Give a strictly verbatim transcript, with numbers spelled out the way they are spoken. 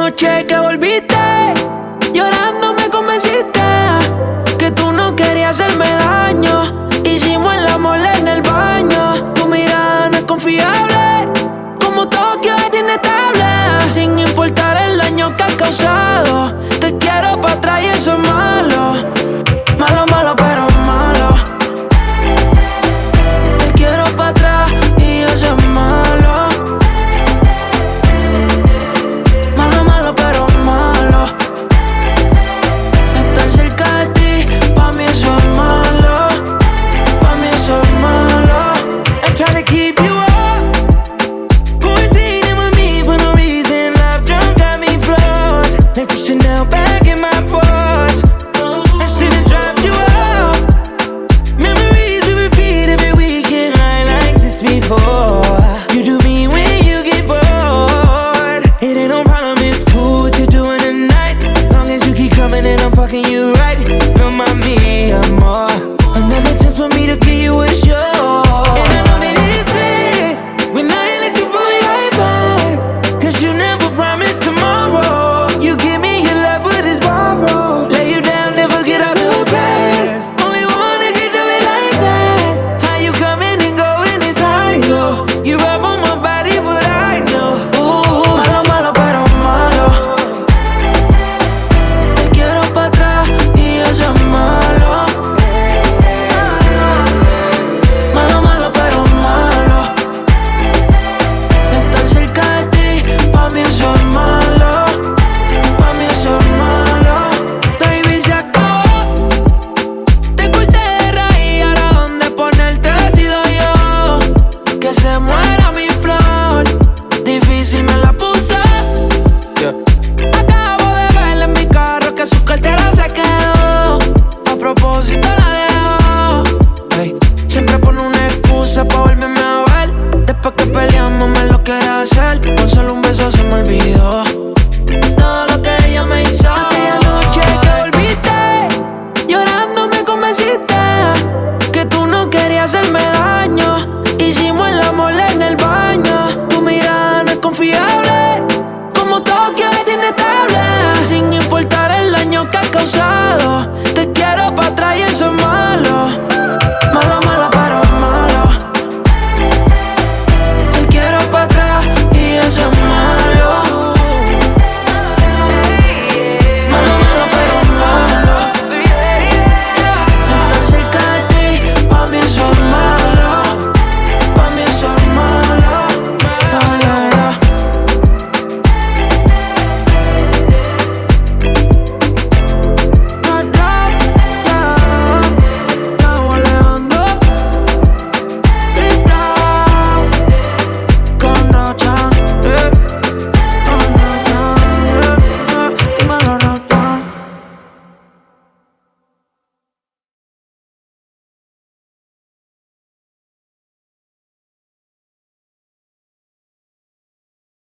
noche que volviste, llorando me convenciste que tú no querías hacerme daño. Hicimos el amor en el baño. Tu mirada no es confiable, como Tokio es inestable. Sin importar el daño que has causado, te quiero pa' atrás y eso es malo. Malo, malo, pero malo. Te quiero pa' atrás y eso es malo. Malo, malo, pero malo. Estar cerca de ti, pa' mí eso es malo. Pa' mí eso es malo. I'm trying to keep you up, quarantining with me for no reason. Love drunk got me flawed, like Chanel back in my Porsche. I should've dropped you off. Memories we repeat every weekend, like like this before. You do me when you get bored. It ain't no problem, it's cool what you're doing tonight. Long as you keep coming and I'm fucking you right. No, mommy, I'm more. Another chance for me to give you a show.